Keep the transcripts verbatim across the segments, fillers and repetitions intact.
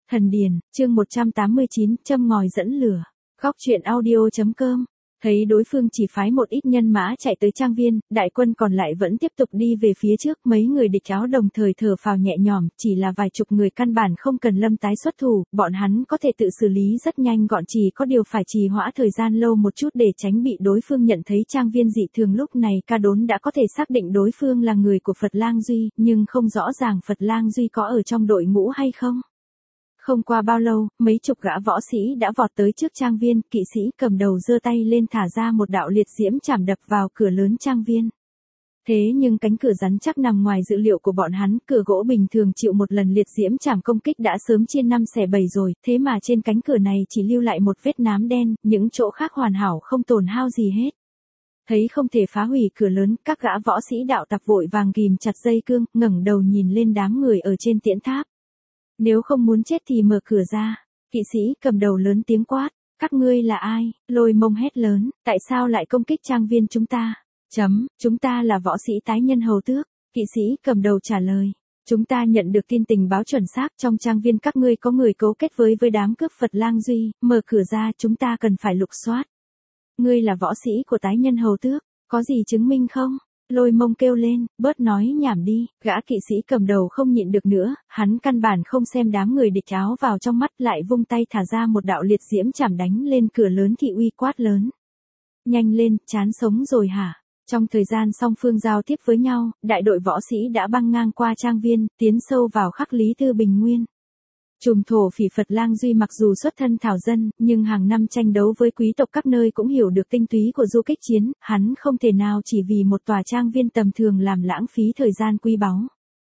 Thần Điền, chương một trăm tám mươi chín, châm ngòi dẫn lửa. Góc truyện audio chấm com. Thấy đối phương chỉ phái một ít nhân mã chạy tới trang viên, đại quân còn lại vẫn tiếp tục đi về phía trước, mấy người địch áo đồng thời thở phào nhẹ nhõm, chỉ là vài chục người căn bản không cần Lâm tái xuất thủ, bọn hắn có thể tự xử lý rất nhanh gọn, chỉ có điều phải trì hoãn thời gian lâu một chút để tránh bị đối phương nhận thấy trang viên dị thường. Lúc này Ca Đốn đã có thể xác định đối phương là người của Phật Lang Duy, nhưng không rõ ràng Phật Lang Duy có ở trong đội ngũ hay không. Không qua bao lâu, mấy chục gã võ sĩ đã vọt tới trước trang viên, kỵ sĩ cầm đầu giơ tay lên thả ra một đạo liệt diễm chảm đập vào cửa lớn trang viên. Thế nhưng cánh cửa rắn chắc nằm ngoài dự liệu của bọn hắn, cửa gỗ bình thường chịu một lần liệt diễm chảm công kích đã sớm chia năm xẻ bảy rồi, thế mà trên cánh cửa này chỉ lưu lại một vết nám đen, những chỗ khác hoàn hảo không tổn hao gì hết. Thấy không thể phá hủy cửa lớn, các gã võ sĩ đạo tặc vội vàng ghìm chặt dây cương, ngẩng đầu nhìn lên đám người ở trên tiễn tháp. Nếu không muốn chết thì mở cửa ra. Kỵ sĩ cầm đầu lớn tiếng quát. Các ngươi là ai? Lôi Mông hét lớn. Tại sao lại công kích trang viên chúng ta? Chấm, chúng ta là võ sĩ tái nhân hầu tước. Kỵ sĩ cầm đầu trả lời. Chúng ta nhận được tin tình báo chuẩn xác, trong trang viên các ngươi có người cấu kết với với đám cướp Phật Lang Duy, mở cửa ra, chúng ta cần phải lục soát. Ngươi là võ sĩ của tái nhân hầu tước, có gì chứng minh không? Lôi Mông kêu lên, bớt nói nhảm đi, gã kỵ sĩ cầm đầu không nhịn được nữa, hắn căn bản không xem đám người địch áo vào trong mắt, lại vung tay thả ra một đạo liệt diễm chảm đánh lên cửa lớn, thị uy quát lớn. Nhanh lên, chán sống rồi hả? Trong thời gian song phương giao tiếp với nhau, đại đội võ sĩ đã băng ngang qua trang viên, tiến sâu vào khắc Lý Tư Bình Nguyên. Trùm thổ phỉ Phật Lang Duy mặc dù xuất thân thảo dân, nhưng hàng năm tranh đấu với quý tộc các nơi cũng hiểu được tinh túy của du kích chiến, hắn không thể nào chỉ vì một tòa trang viên tầm thường làm lãng phí thời gian quý báu.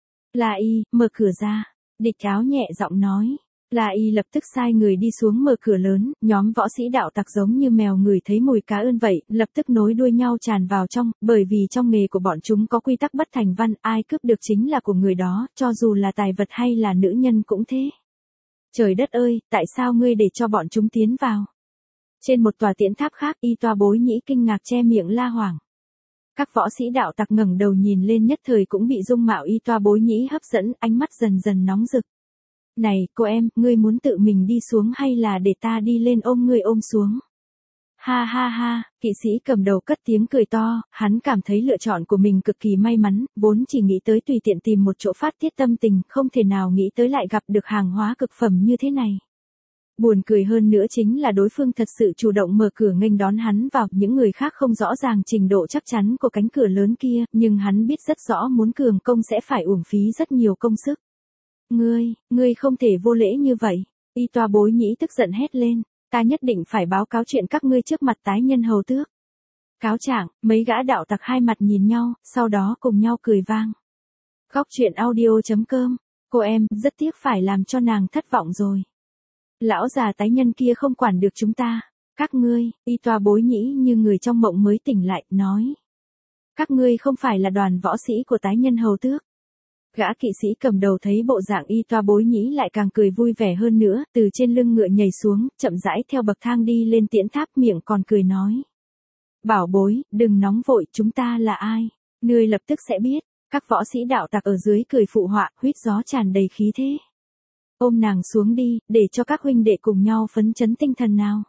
La Y, mở cửa ra. Địch áo nhẹ giọng nói. La Y lập tức sai người đi xuống mở cửa lớn, nhóm võ sĩ đạo tặc giống như mèo ngửi thấy mùi cá ươn vậy, lập tức nối đuôi nhau tràn vào trong, bởi vì trong nghề của bọn chúng có quy tắc bất thành văn, ai cướp được chính là của người đó, cho dù là tài vật hay là nữ nhân cũng thế. Trời đất ơi, tại sao ngươi để cho bọn chúng tiến vào? Trên một tòa tiễn tháp khác, Y Toa Bối Nhĩ kinh ngạc che miệng la hoảng. Các võ sĩ đạo tặc ngẩng đầu nhìn lên, nhất thời cũng bị dung mạo Y Toa Bối Nhĩ hấp dẫn, ánh mắt dần dần nóng rực. Này, cô em, ngươi muốn tự mình đi xuống hay là để ta đi lên ôm ngươi ôm xuống? Ha ha ha, kỵ sĩ cầm đầu cất tiếng cười to, hắn cảm thấy lựa chọn của mình cực kỳ may mắn, vốn chỉ nghĩ tới tùy tiện tìm một chỗ phát tiết tâm tình, không thể nào nghĩ tới lại gặp được hàng hóa cực phẩm như thế này. Buồn cười hơn nữa chính là đối phương thật sự chủ động mở cửa nghênh đón hắn vào, những người khác không rõ ràng trình độ chắc chắn của cánh cửa lớn kia, nhưng hắn biết rất rõ muốn cường công sẽ phải uổng phí rất nhiều công sức. Ngươi, ngươi không thể vô lễ như vậy. Y Toa Bối Nhĩ tức giận hét lên. Ta nhất định phải báo cáo chuyện các ngươi trước mặt tái nhân hầu tước. Cáo trạng, mấy gã đạo tặc hai mặt nhìn nhau, sau đó cùng nhau cười vang. Góc truyện audio chấm com. Cô em, rất tiếc phải làm cho nàng thất vọng rồi. Lão già tái nhân kia không quản được chúng ta. Các ngươi, Y Toa Bối Nhĩ như người trong mộng mới tỉnh lại, nói. Các ngươi không phải là đoàn võ sĩ của tái nhân hầu tước. Gã kỵ sĩ cầm đầu thấy bộ dạng Y Toa Bối Nhĩ lại càng cười vui vẻ hơn nữa, từ trên lưng ngựa nhảy xuống, chậm rãi theo bậc thang đi lên tiễn tháp, miệng còn cười nói. Bảo bối, đừng nóng vội, chúng ta là ai? Ngươi lập tức sẽ biết. Các võ sĩ đạo tặc ở dưới cười phụ họa, huýt gió tràn đầy khí thế. Ôm nàng xuống đi, để cho các huynh đệ cùng nhau phấn chấn tinh thần nào.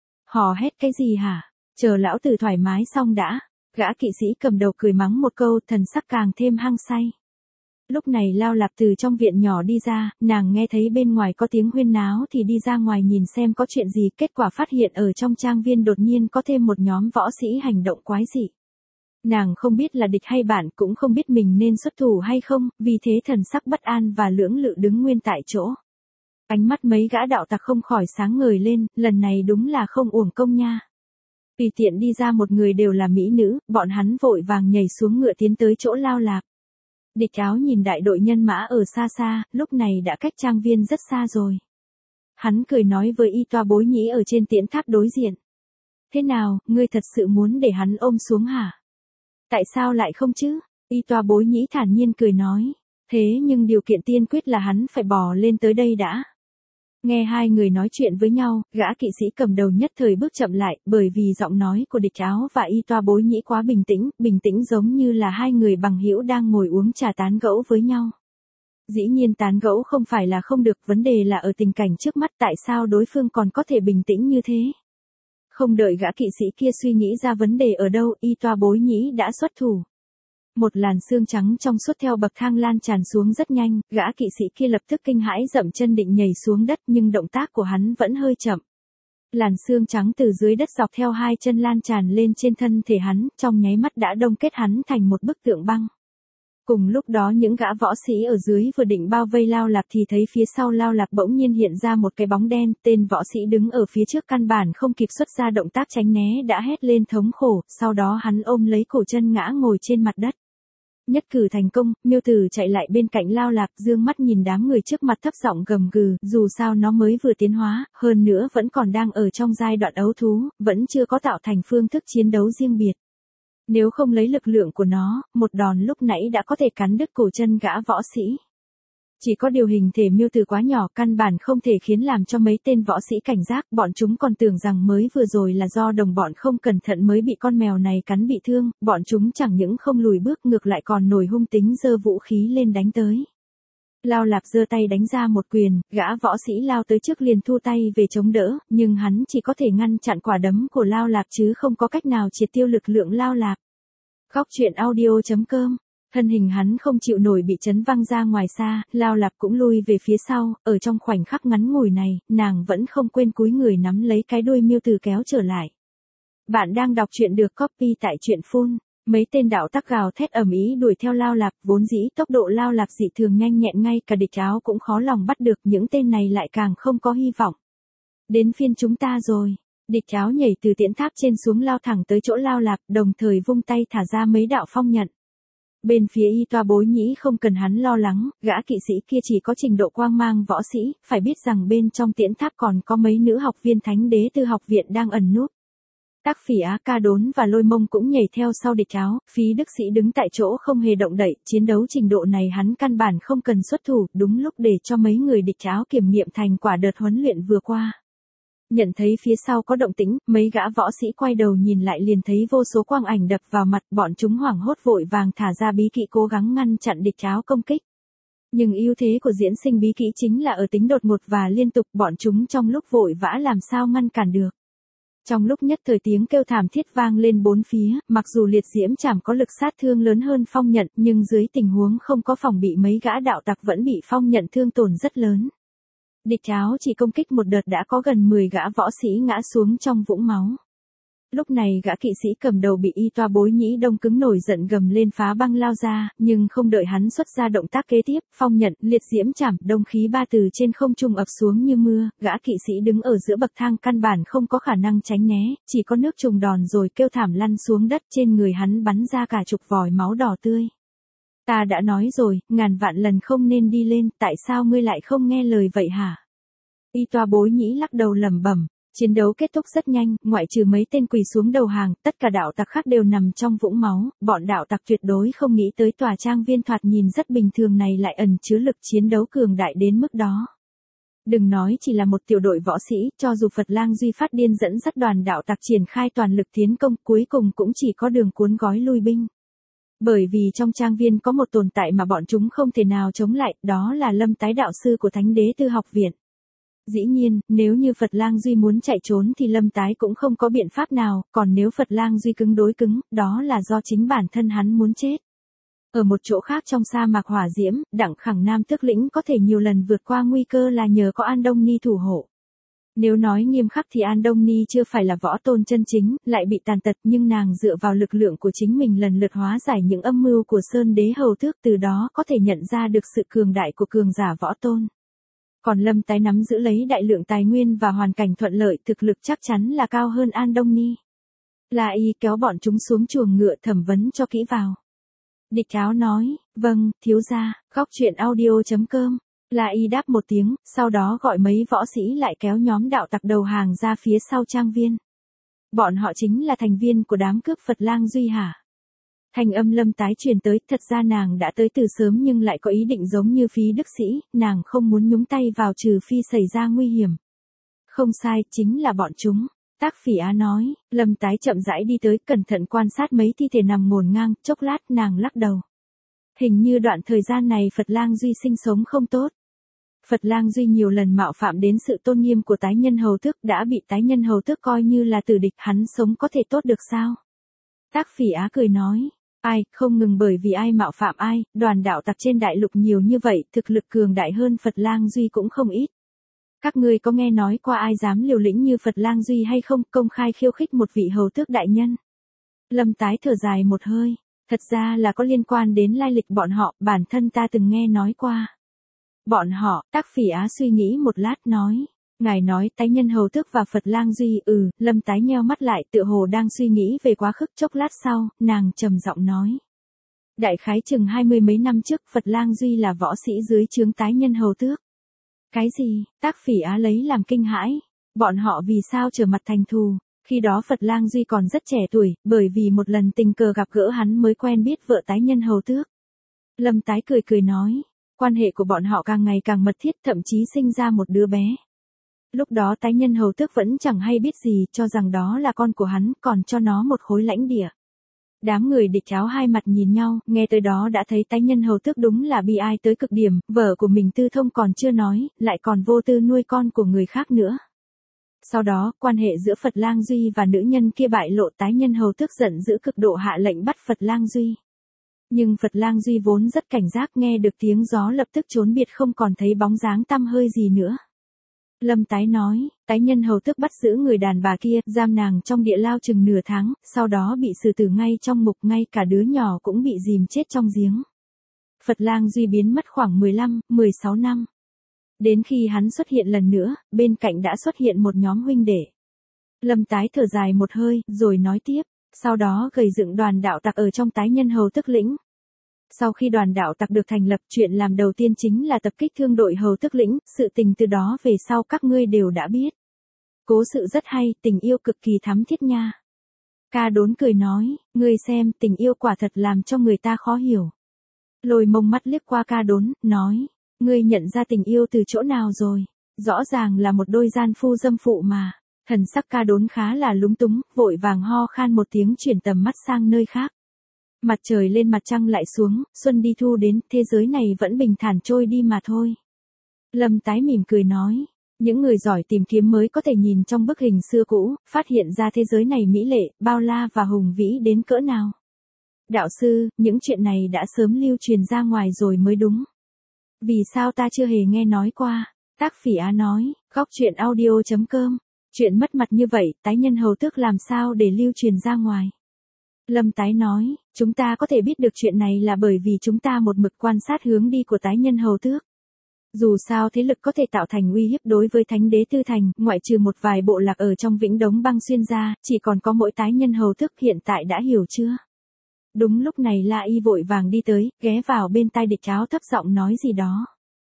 Hò hét cái gì hả? Chờ lão tử thoải mái xong đã. Gã kỵ sĩ cầm đầu cười mắng một câu, thần sắc càng thêm hăng say. Lúc này Lao Lạp từ trong viện nhỏ đi ra, nàng nghe thấy bên ngoài có tiếng huyên náo thì đi ra ngoài nhìn xem có chuyện gì, kết quả phát hiện ở trong trang viên đột nhiên có thêm một nhóm võ sĩ hành động quái dị. Nàng không biết là địch hay bạn, cũng không biết mình nên xuất thủ hay không, vì thế thần sắc bất an và lưỡng lự đứng nguyên tại chỗ. Ánh mắt mấy gã đạo tặc không khỏi sáng ngời lên, lần này đúng là không uổng công nha. Tùy tiện đi ra một người đều là mỹ nữ, bọn hắn vội vàng nhảy xuống ngựa tiến tới chỗ Lao Lạp. Địch áo nhìn đại đội nhân mã ở xa xa, lúc này đã cách trang viên rất xa rồi. Hắn cười nói với Y Toa Bối Nhĩ ở trên tiễn tháp đối diện. Thế nào, ngươi thật sự muốn để hắn ôm xuống hả? Tại sao lại không chứ? Y Toa Bối Nhĩ thản nhiên cười nói. Thế nhưng điều kiện tiên quyết là hắn phải bò lên tới đây đã. Nghe hai người nói chuyện với nhau, gã kỵ sĩ cầm đầu nhất thời bước chậm lại, bởi vì giọng nói của địch áo và Y Toa Bối Nhĩ quá bình tĩnh, bình tĩnh giống như là hai người bằng hữu đang ngồi uống trà tán gẫu với nhau. Dĩ nhiên tán gẫu không phải là không được, vấn đề là ở tình cảnh trước mắt tại sao đối phương còn có thể bình tĩnh như thế. Không đợi gã kỵ sĩ kia suy nghĩ ra vấn đề ở đâu, y toa bối nhĩ đã xuất thủ. Một làn sương trắng trong suốt theo bậc thang lan tràn xuống rất nhanh, gã kỵ sĩ kia lập tức kinh hãi dậm chân định nhảy xuống đất nhưng động tác của hắn vẫn hơi chậm. Làn sương trắng từ dưới đất dọc theo hai chân lan tràn lên trên thân thể hắn, trong nháy mắt đã đông kết hắn thành một bức tượng băng. Cùng lúc đó những gã võ sĩ ở dưới vừa định bao vây Lao Lạp thì thấy phía sau Lao Lạp bỗng nhiên hiện ra một cái bóng đen, tên võ sĩ đứng ở phía trước căn bản không kịp xuất ra động tác tránh né đã hét lên thống khổ, sau đó hắn ôm lấy cổ chân ngã ngồi trên mặt đất. Nhất cử thành công, miêu tử chạy lại bên cạnh Lao Lạp dương mắt nhìn đám người trước mặt thấp giọng gầm gừ, dù sao nó mới vừa tiến hóa, hơn nữa vẫn còn đang ở trong giai đoạn ấu thú, vẫn chưa có tạo thành phương thức chiến đấu riêng biệt. Nếu không lấy lực lượng của nó, một đòn lúc nãy đã có thể cắn đứt cổ chân gã võ sĩ. Chỉ có điều hình thể miêu tử quá nhỏ căn bản không thể khiến làm cho mấy tên võ sĩ cảnh giác, bọn chúng còn tưởng rằng mới vừa rồi là do đồng bọn không cẩn thận mới bị con mèo này cắn bị thương, bọn chúng chẳng những không lùi bước ngược lại còn nổi hung tính giơ vũ khí lên đánh tới. Lao Lạp giơ tay đánh ra một quyền, gã võ sĩ lao tới trước liền thu tay về chống đỡ, nhưng hắn chỉ có thể ngăn chặn quả đấm của Lao Lạp chứ không có cách nào triệt tiêu lực lượng Lao Lạp. Góc truyện audio chấm com. Thân hình hắn không chịu nổi bị chấn văng ra ngoài xa, Lao Lạp cũng lui về phía sau, ở trong khoảnh khắc ngắn ngủi này, nàng vẫn không quên cúi người nắm lấy cái đuôi miêu tử kéo trở lại. Bạn đang đọc truyện được copy tại truyện phun. Mấy tên đạo tắc gào thét ầm ĩ đuổi theo Lao Lạp, vốn dĩ tốc độ Lao Lạp dị thường nhanh nhẹn ngay cả địch áo cũng khó lòng bắt được, những tên này lại càng không có hy vọng. Đến phiên chúng ta rồi. Địch áo nhảy từ tiễn tháp trên xuống lao thẳng tới chỗ Lao Lạp, đồng thời vung tay thả ra mấy đạo phong nhận. Bên phía y toa bối nhĩ không cần hắn lo lắng, gã kỵ sĩ kia chỉ có trình độ quang mang võ sĩ, phải biết rằng bên trong tiễn tháp còn có mấy nữ học viên thánh đế tư học viện đang ẩn núp. Tác Phỉ Á Ca Đốn và Lôi Mông cũng nhảy theo sau địch áo, Phí Đức Sĩ đứng tại chỗ không hề động đậy, chiến đấu trình độ này hắn căn bản không cần xuất thủ, đúng lúc để cho mấy người địch áo kiểm nghiệm thành quả đợt huấn luyện vừa qua. Nhận thấy phía sau có động tĩnh, mấy gã võ sĩ quay đầu nhìn lại liền thấy vô số quang ảnh đập vào mặt, bọn chúng hoảng hốt vội vàng thả ra bí kỹ cố gắng ngăn chặn địch áo công kích. Nhưng ưu thế của diễn sinh bí kỹ chính là ở tính đột ngột và liên tục, bọn chúng trong lúc vội vã làm sao ngăn cản được. Trong lúc nhất thời tiếng kêu thảm thiết vang lên bốn phía, mặc dù liệt diễm chảm có lực sát thương lớn hơn phong nhận, nhưng dưới tình huống không có phòng bị mấy gã đạo tặc vẫn bị phong nhận thương tổn rất lớn. Địch áo chỉ công kích một đợt đã có gần mười gã võ sĩ ngã xuống trong vũng máu. Lúc này gã kỵ sĩ cầm đầu bị y toa bối nhĩ đông cứng nổi giận gầm lên phá băng lao ra, nhưng không đợi hắn xuất ra động tác kế tiếp, phong nhận, liệt diễm chảm, đông khí ba từ trên không trung ập xuống như mưa, gã kỵ sĩ đứng ở giữa bậc thang căn bản không có khả năng tránh né, chỉ có nước trùng đòn rồi kêu thảm lăn xuống đất, trên người hắn bắn ra cả chục vòi máu đỏ tươi. Ta đã nói rồi, ngàn vạn lần không nên đi lên, tại sao ngươi lại không nghe lời vậy hả? Y toa bối nhĩ lắc đầu lẩm bẩm. Chiến đấu kết thúc rất nhanh, ngoại trừ mấy tên quỳ xuống đầu hàng, tất cả đạo tặc khác đều nằm trong vũng máu, bọn đạo tặc tuyệt đối không nghĩ tới tòa trang viên thoạt nhìn rất bình thường này lại ẩn chứa lực chiến đấu cường đại đến mức đó. Đừng nói chỉ là một tiểu đội võ sĩ, cho dù Phật Lang Duy phát điên dẫn dắt đoàn đạo tặc triển khai toàn lực tiến công, cuối cùng cũng chỉ có đường cuốn gói lui binh. Bởi vì trong trang viên có một tồn tại mà bọn chúng không thể nào chống lại, đó là Lâm Tái đạo sư của Thánh Đế Tư học viện. Dĩ nhiên, nếu như Phật Lang Duy muốn chạy trốn thì Lâm Tái cũng không có biện pháp nào, còn nếu Phật Lang Duy cứng đối cứng, đó là do chính bản thân hắn muốn chết. Ở một chỗ khác trong sa mạc hỏa diễm, Đặng Khẳng Nam Tước lĩnh có thể nhiều lần vượt qua nguy cơ là nhờ có An Đông Ni thủ hộ. Nếu nói nghiêm khắc thì An Đông Ni chưa phải là võ tôn chân chính, lại bị tàn tật nhưng nàng dựa vào lực lượng của chính mình lần lượt hóa giải những âm mưu của Sơn Đế Hầu Tước, từ đó có thể nhận ra được sự cường đại của cường giả võ tôn. Còn Lâm Tái nắm giữ lấy đại lượng tài nguyên và hoàn cảnh thuận lợi, thực lực chắc chắn là cao hơn An Đông Ni. La Y kéo bọn chúng xuống chuồng ngựa thẩm vấn cho kỹ vào. Địch áo nói, vâng, thiếu gia, góc truyện audio chấm com. La Y đáp một tiếng, sau đó gọi mấy võ sĩ lại kéo nhóm đạo tặc đầu hàng ra phía sau trang viên. Bọn họ chính là thành viên của đám cướp Phật Lang Duy hả? Thanh âm Lâm Tái truyền tới, thật ra nàng đã tới từ sớm nhưng lại có ý định giống như Phí Đức Sĩ, nàng không muốn nhúng tay vào trừ phi xảy ra nguy hiểm. Không sai, chính là bọn chúng. Tác Phỉ Á nói, Lâm Tái chậm rãi đi tới, cẩn thận quan sát mấy thi thể nằm ngổn ngang, chốc lát nàng lắc đầu. Hình như đoạn thời gian này Phật Lang Duy sinh sống không tốt. Phật Lang Duy nhiều lần mạo phạm đến sự tôn nghiêm của tái nhân hầu tước, đã bị tái nhân hầu tước coi như là tử địch, hắn sống có thể tốt được sao? Tác Phỉ Á cười nói, ai, không ngừng bởi vì ai mạo phạm ai, đoàn đạo tặc trên đại lục nhiều như vậy, thực lực cường đại hơn Phật Lang Duy cũng không ít. Các ngươi có nghe nói qua ai dám liều lĩnh như Phật Lang Duy hay không, công khai khiêu khích một vị hầu tước đại nhân? Lâm Tái thở dài một hơi, thật ra là có liên quan đến lai lịch bọn họ, bản thân ta từng nghe nói qua. Bọn họ, Tác Phỉ Á suy nghĩ một lát nói, ngài nói tái nhân hầu tước và Phật Lang Duy, ừ, Lâm Tái nheo mắt lại tựa hồ đang suy nghĩ về quá khứ, chốc lát sau, nàng trầm giọng nói. Đại khái chừng hai mươi mấy năm trước, Phật Lang Duy là võ sĩ dưới trướng tái nhân hầu tước. Cái gì? Tác Phỉ Á lấy làm kinh hãi. Bọn họ vì sao trở mặt thành thù? Khi đó Phật Lang Duy còn rất trẻ tuổi, bởi vì một lần tình cờ gặp gỡ hắn mới quen biết vợ tái nhân hầu tước. Lâm Tái cười cười nói, quan hệ của bọn họ càng ngày càng mật thiết, thậm chí sinh ra một đứa bé. Lúc đó tái nhân hầu tước vẫn chẳng hay biết gì, cho rằng đó là con của hắn, còn cho nó một khối lãnh địa. Đám người địch cháo hai mặt nhìn nhau, nghe tới đó đã thấy tái nhân hầu tước đúng là bi ai tới cực điểm, vợ của mình tư thông còn chưa nói, lại còn vô tư nuôi con của người khác nữa. Sau đó, quan hệ giữa Phật Lang Duy và nữ nhân kia bại lộ, tái nhân hầu tước giận dữ cực độ hạ lệnh bắt Phật Lang Duy. Nhưng Phật Lang Duy vốn rất cảnh giác, nghe được tiếng gió lập tức trốn biệt, không còn thấy bóng dáng tăm hơi gì nữa. Lâm Tái nói, tái nhân hầu tước bắt giữ người đàn bà kia, giam nàng trong địa lao chừng nửa tháng, sau đó bị xử tử ngay trong mục, ngay cả đứa nhỏ cũng bị dìm chết trong giếng. Phật Lang Duy biến mất khoảng mười lăm, mười sáu năm. Đến khi hắn xuất hiện lần nữa, bên cạnh đã xuất hiện một nhóm huynh đệ. Lâm Tái thở dài một hơi, rồi nói tiếp, sau đó gầy dựng đoàn đạo tặc ở trong tái nhân hầu tước lĩnh. Sau khi đoàn đạo tặc được thành lập, chuyện làm đầu tiên chính là tập kích thương đội hầu tước lĩnh, sự tình từ đó về sau các ngươi đều đã biết. Cố sự rất hay, tình yêu cực kỳ thắm thiết nha. Ca Đốn cười nói, ngươi xem, tình yêu quả thật làm cho người ta khó hiểu. Lôi Mông mắt liếc qua Ca Đốn, nói, ngươi nhận ra tình yêu từ chỗ nào rồi? Rõ ràng là một đôi gian phu dâm phụ mà. Thần sắc Ca Đốn khá là lúng túng, vội vàng ho khan một tiếng, chuyển tầm mắt sang nơi khác. Mặt trời lên mặt trăng lại xuống, xuân đi thu đến, thế giới này vẫn bình thản trôi đi mà thôi. Lâm Tái mỉm cười nói, những người giỏi tìm kiếm mới có thể nhìn trong bức hình xưa cũ, phát hiện ra thế giới này mỹ lệ, bao la và hùng vĩ đến cỡ nào. Đạo sư, những chuyện này đã sớm lưu truyền ra ngoài rồi mới đúng. Vì sao ta chưa hề nghe nói qua? Tác Phỉ Á nói, góc truyện audio chấm com. Chuyện mất mặt như vậy, tái nhân hầu tước làm sao để lưu truyền ra ngoài? Lâm Tái nói, chúng ta có thể biết được chuyện này là bởi vì chúng ta một mực quan sát hướng đi của tái nhân hầu tước. Dù sao thế lực có thể tạo thành uy hiếp đối với thánh đế Tư Thành, ngoại trừ một vài bộ lạc ở trong Vĩnh Đống Băng Xuyên ra, chỉ còn có mỗi tái nhân hầu tước, hiện tại đã hiểu chưa? Đúng lúc này La Y vội vàng đi tới, ghé vào bên tai địch cháo thấp giọng nói gì đó.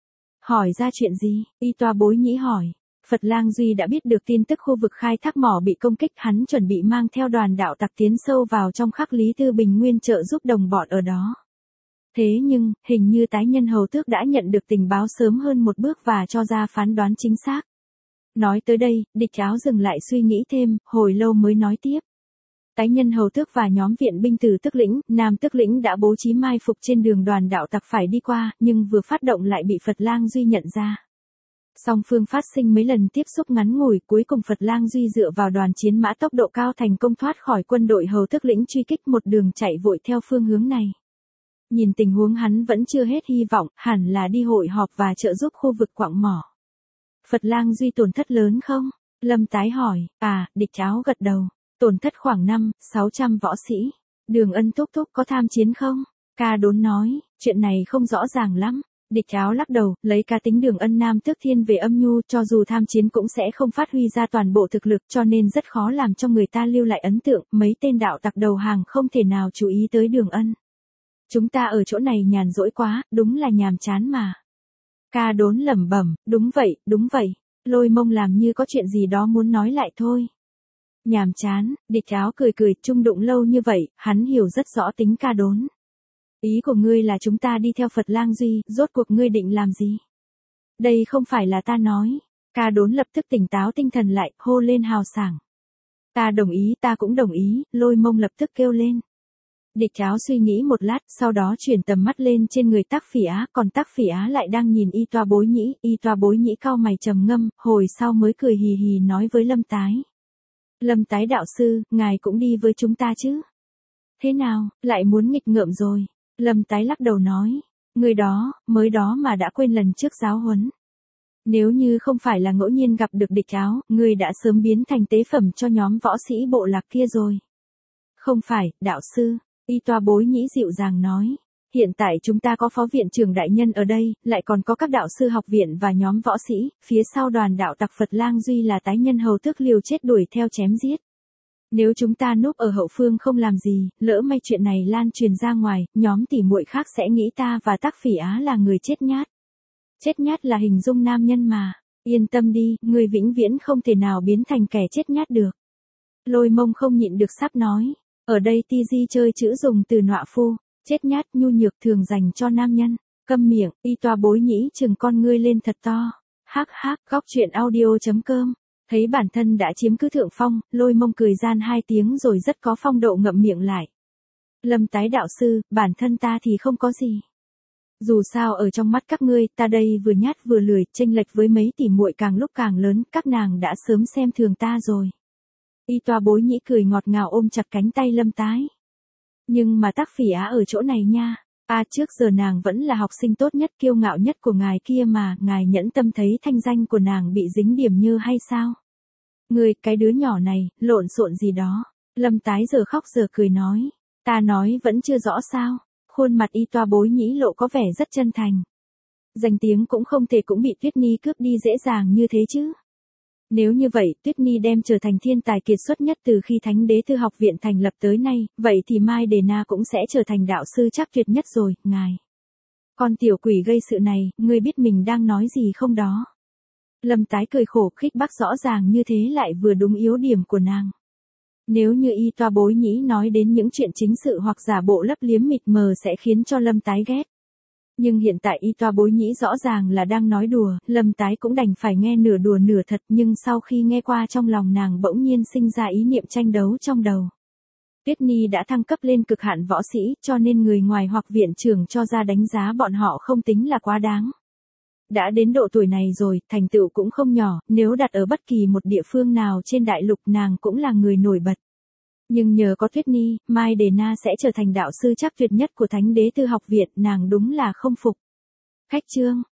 Hỏi ra chuyện gì? Y Toa bối nhĩ hỏi. Phật Lang Duy đã biết được tin tức khu vực khai thác mỏ bị công kích, hắn chuẩn bị mang theo đoàn đạo tặc tiến sâu vào trong khắc Lý Tư Bình Nguyên trợ giúp đồng bọn ở đó. Thế nhưng, hình như tái nhân hầu tước đã nhận được tình báo sớm hơn một bước và cho ra phán đoán chính xác. Nói tới đây, địch cháo dừng lại suy nghĩ thêm, hồi lâu mới nói tiếp. Tái nhân hầu tước và nhóm viện binh từ Tước lĩnh, Nam Tước lĩnh đã bố trí mai phục trên đường đoàn đạo tặc phải đi qua, nhưng vừa phát động lại bị Phật Lang Duy nhận ra. Song phương phát sinh mấy lần tiếp xúc ngắn ngủi, cuối cùng Phật Lang Duy dựa vào đoàn chiến mã tốc độ cao thành công thoát khỏi quân đội hầu Tước lĩnh truy kích, một đường chạy vội theo phương hướng này. Nhìn tình huống hắn vẫn chưa hết hy vọng, hẳn là đi hội họp và trợ giúp khu vực quặng mỏ. Phật Lang Duy tổn thất lớn không? Lâm Tái hỏi. À, địch cháo gật đầu. Tổn thất khoảng năm, sáu trăm võ sĩ. Đường Ân thúc thúc có tham chiến không? Ca Đốn nói, chuyện này không rõ ràng lắm. Địch cháo lắc đầu, lấy cá tính Đường Ân Nam Tước thiên về âm nhu, cho dù tham chiến cũng sẽ không phát huy ra toàn bộ thực lực, cho nên rất khó làm cho người ta lưu lại ấn tượng. Mấy tên đạo tặc đầu hàng không thể nào chú ý tới Đường Ân. Chúng ta ở chỗ này nhàn rỗi quá, đúng là nhàm chán mà. Ca Đốn lẩm bẩm, đúng vậy, đúng vậy. Lôi Mông làm như có chuyện gì đó muốn nói lại thôi. Nhàm chán, địch cháo cười cười, chung đụng lâu như vậy, hắn hiểu rất rõ tính Ca Đốn. Ý của ngươi là chúng ta đi theo Phật Lang Duy, rốt cuộc ngươi định làm gì? Đây không phải là ta nói. Ca Đốn lập tức tỉnh táo tinh thần lại, hô lên hào sảng. Ta đồng ý, ta cũng đồng ý, Lôi Mông lập tức kêu lên. Địch Áo suy nghĩ một lát, sau đó chuyển tầm mắt lên trên người Tắc Phỉ Á, còn Tắc Phỉ Á lại đang nhìn Y Toa Bối Nhĩ, Y Toa Bối Nhĩ cau mày trầm ngâm, hồi sau mới cười hì hì nói với Lâm Tái. Lâm Tái đạo sư, ngài cũng đi với chúng ta chứ? Thế nào, lại muốn nghịch ngợm rồi? Lâm Tái lắc đầu nói, người đó, mới đó mà đã quên lần trước giáo huấn. Nếu như không phải là ngẫu nhiên gặp được Địch Áo, người đã sớm biến thành tế phẩm cho nhóm võ sĩ bộ lạc kia rồi. Không phải, đạo sư, Y Toa Bối Nhĩ dịu dàng nói. Hiện tại chúng ta có phó viện trưởng đại nhân ở đây, lại còn có các đạo sư học viện và nhóm võ sĩ, phía sau đoàn đạo tặc Phật Lang Duy là tái nhân hầu tước liều chết đuổi theo chém giết. Nếu chúng ta núp ở hậu phương không làm gì, lỡ may chuyện này lan truyền ra ngoài, nhóm tỉ muội khác sẽ nghĩ ta và Tắc Phỉ Á là người chết nhát. Chết nhát là hình dung nam nhân mà, yên tâm đi, người vĩnh viễn không thể nào biến thành kẻ chết nhát được. Lôi Mông không nhịn được sắp nói, ở đây ti di chơi chữ dùng từ nọa phu, chết nhát nhu nhược thường dành cho nam nhân. Câm miệng, Y Toa Bối Nhĩ chừng con ngươi lên thật to. Hắc hắc, góc truyện audio chấm com. Thấy bản thân đã chiếm cứ thượng phong, Lôi Mông cười gian hai tiếng rồi rất có phong độ ngậm miệng lại. Lâm Tái đạo sư, bản thân ta thì không có gì. Dù sao ở trong mắt các ngươi, ta đây vừa nhát vừa lười, chênh lệch với mấy tỷ muội càng lúc càng lớn, các nàng đã sớm xem thường ta rồi. Y Toa Bối Nhĩ cười ngọt ngào ôm chặt cánh tay Lâm Tái. Nhưng mà Tắc Phỉ Á ở chỗ này nha. A à, trước giờ nàng vẫn là học sinh tốt nhất kiêu ngạo nhất của ngài kia mà, ngài nhẫn tâm thấy thanh danh của nàng bị dính điểm như hay sao? Người, cái đứa nhỏ này, lộn xộn gì đó. Lâm Tái giờ khóc giờ cười nói. Ta nói vẫn chưa rõ sao. Khuôn mặt Y Toa Bối Nhĩ lộ có vẻ rất chân thành. Danh tiếng cũng không thể cũng bị Tuyết Ni cướp đi dễ dàng như thế chứ. Nếu như vậy, Tuyết Ni đem trở thành thiên tài kiệt xuất nhất từ khi Thánh Đế Thư Học Viện thành lập tới nay, vậy thì Mai Đề Na cũng sẽ trở thành đạo sư chắc tuyệt nhất rồi, ngài. Con tiểu quỷ gây sự này, ngươi biết mình đang nói gì không đó? Lâm Tái cười khổ, khích bác rõ ràng như thế lại vừa đúng yếu điểm của nàng. Nếu như Y Toa Bối Nhĩ nói đến những chuyện chính sự hoặc giả bộ lấp liếm mịt mờ sẽ khiến cho Lâm Tái ghét. Nhưng hiện tại Y Toa Bối Nhĩ rõ ràng là đang nói đùa, Lâm Tái cũng đành phải nghe nửa đùa nửa thật, nhưng sau khi nghe qua trong lòng nàng bỗng nhiên sinh ra ý niệm tranh đấu trong đầu. Tuyết Ni đã thăng cấp lên cực hạn võ sĩ, cho nên người ngoài hoặc viện trưởng cho ra đánh giá bọn họ không tính là quá đáng. Đã đến độ tuổi này rồi, thành tựu cũng không nhỏ, nếu đặt ở bất kỳ một địa phương nào trên đại lục nàng cũng là người nổi bật. Nhưng nhờ có Tuyết Ni, Mai Đề Na sẽ trở thành đạo sư chắc tuyệt nhất của Thánh Đế Thư Học Viện, nàng đúng là không phục. Khách trương,